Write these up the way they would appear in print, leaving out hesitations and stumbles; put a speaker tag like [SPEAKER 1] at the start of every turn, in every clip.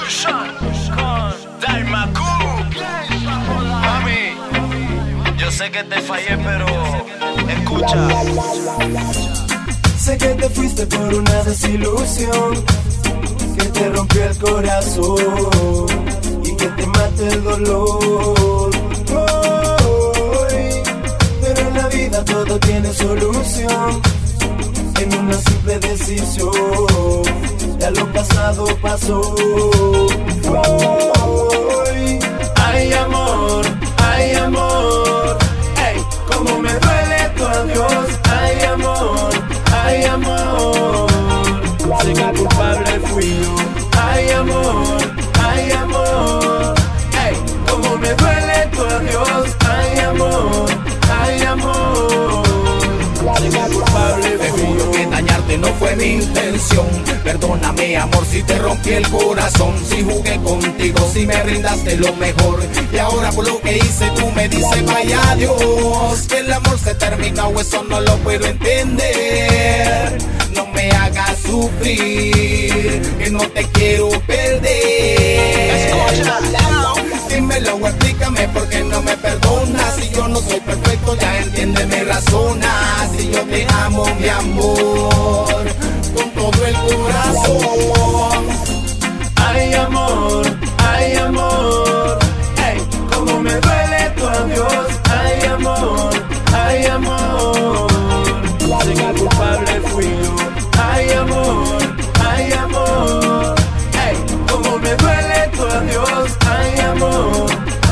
[SPEAKER 1] Evolution con Daimaku. Mami, yo sé que te fallé, pero escucha.
[SPEAKER 2] Sé que te fuiste por una desilusión que te rompió el corazón y que te mata el dolor. Pero en la vida todo tiene solución en una simple decisión. Ya lo pasado pasó. Ay amor, ey, cómo me duele tu adiós. Ay amor, sé que el culpable fui yo. Ay amor, ey, cómo me duele tu adiós. Ay amor, sé que el culpable fui yo.
[SPEAKER 3] Que dañarte no fue mi intención. Perdóname amor si te rompí el corazón, si jugué contigo, si me brindaste lo mejor. Y ahora por lo que hice tú me dices vaya Dios, que el amor se termina o eso no lo puedo entender. No me hagas sufrir, que no te quiero perder. Dímelo o explícame por qué no me perdonas. Si yo no soy perfecto ya entiéndeme, razona. Si yo te amo mi amor con todo el corazón.
[SPEAKER 2] Ay amor, ey, cómo me duele tu adiós. Ay amor, sé que el culpable fui yo. Ay amor, ey, cómo me duele tu adiós. Ay amor,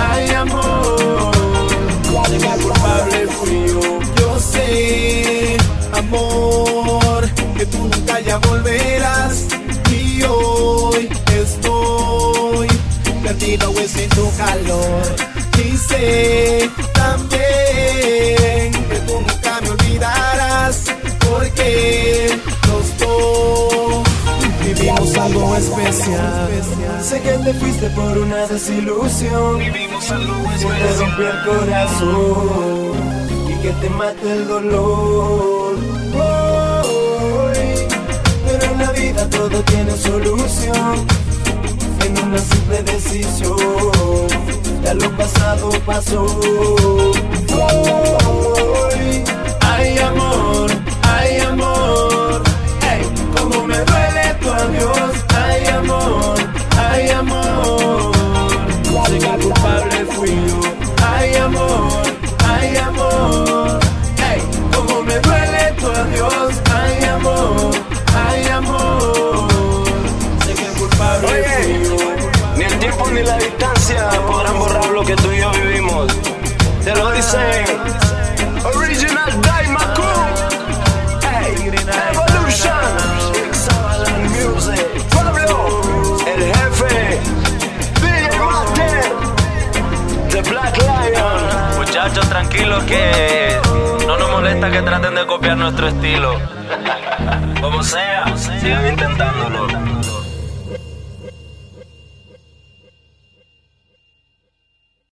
[SPEAKER 2] sé que el culpable fui yo.
[SPEAKER 3] Yo sé, amor, que tú nunca ya volverás. Y hoy estoy perdido sin tu calor. Y sé también que tú nunca me olvidarás, porque los dos vivimos algo especial.
[SPEAKER 2] Sé que te fuiste por una desilusión,
[SPEAKER 1] Vivimos algo
[SPEAKER 2] que te
[SPEAKER 1] especial.
[SPEAKER 2] rompió el corazón y que te mata el dolor. Pero en la vida todo tiene solución en una simple decisión. Ya lo pasado pasó. Ay amor, ey, cómo me duele tu adiós. Ay amor, sé que el culpable fui yo. Ay amor, ey, cómo me duele tu adiós. Ay amor, sé que el culpable fui yo.
[SPEAKER 1] Ni el tiempo ni la distancia podrán borrar lo que tú y yo vivimos. Te lo dicen Original Daimaku. Hey, Evolution, Exavalan Music. Pablo, el jefe, DJ Master, The Black Lion. Muchachos, tranquilos que no nos molesta que traten de copiar nuestro estilo. Como sea, sigan intentándolo.